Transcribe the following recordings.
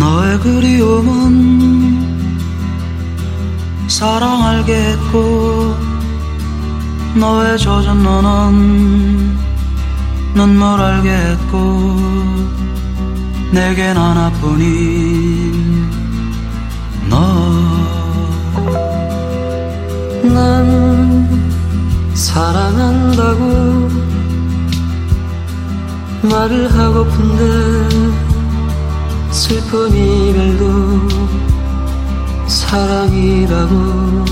너의 그리움은 사랑 알겠고 너의 젖은 너는 눈물 알겠고 내겐 하나뿐인 너. 난 사랑한다고 말을 하고픈데 슬픈 이별도 사랑이라고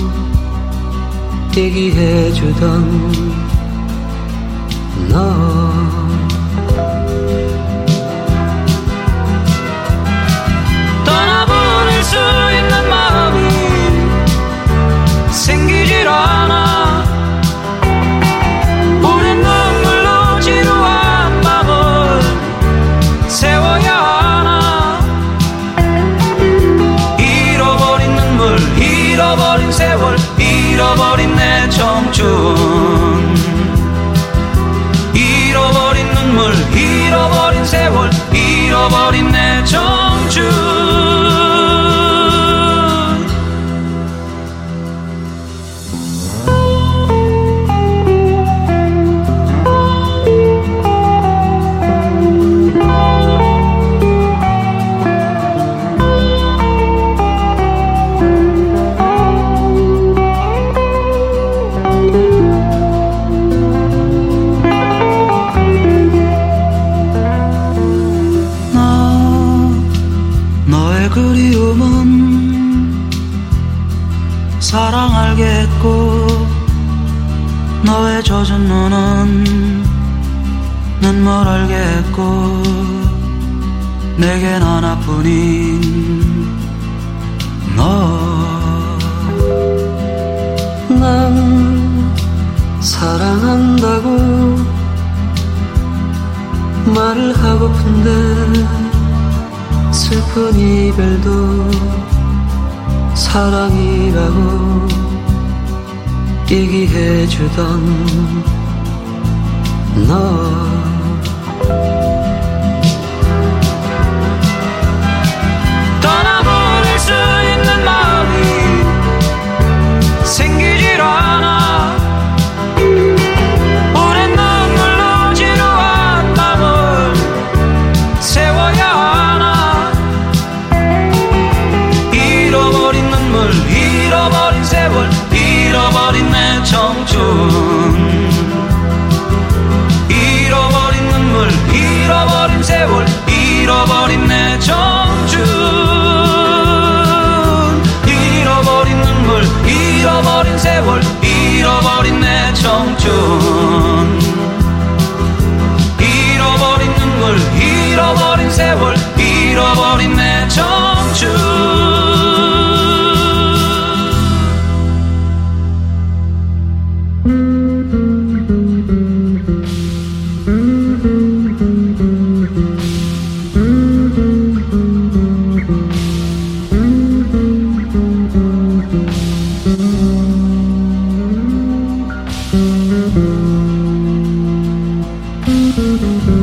얘기해주던 너. 떠나보낼 수 있는 마음이 생기질 않아. 우린 눈물로 지루한 밤을 세워야 하나. 잃어버린 눈물, 잃어버린 세월, 잃어버린 내 청춘. 잃어버린 눈물, 잃어버린 세월, 잃어버린 내 청춘. 그리움은 사랑 알겠고 너의 젖은 눈은 눈물 알겠고 내겐 하나뿐인 너. 난 사랑한다고 말을 하고픈데 슬픈 이별도 사랑이라고 얘기해주던 너. 떠나보낼 수 있는 마음이 생기질 않아. 우린 눈물로 지루한 밤을 세워야 하나. 잃어버린 눈물, 잃어버린 세월, 잃어버린 내 청춘. 잃어버린 눈물, 잃어버린 세월, 잃어버린 내 청춘. 잃어버린 눈물, 잃어버린 세월, 잃어버린 내 청춘. 잃어버린 눈물, 잃어버린 세월, 잃어버린 내 청춘. thank you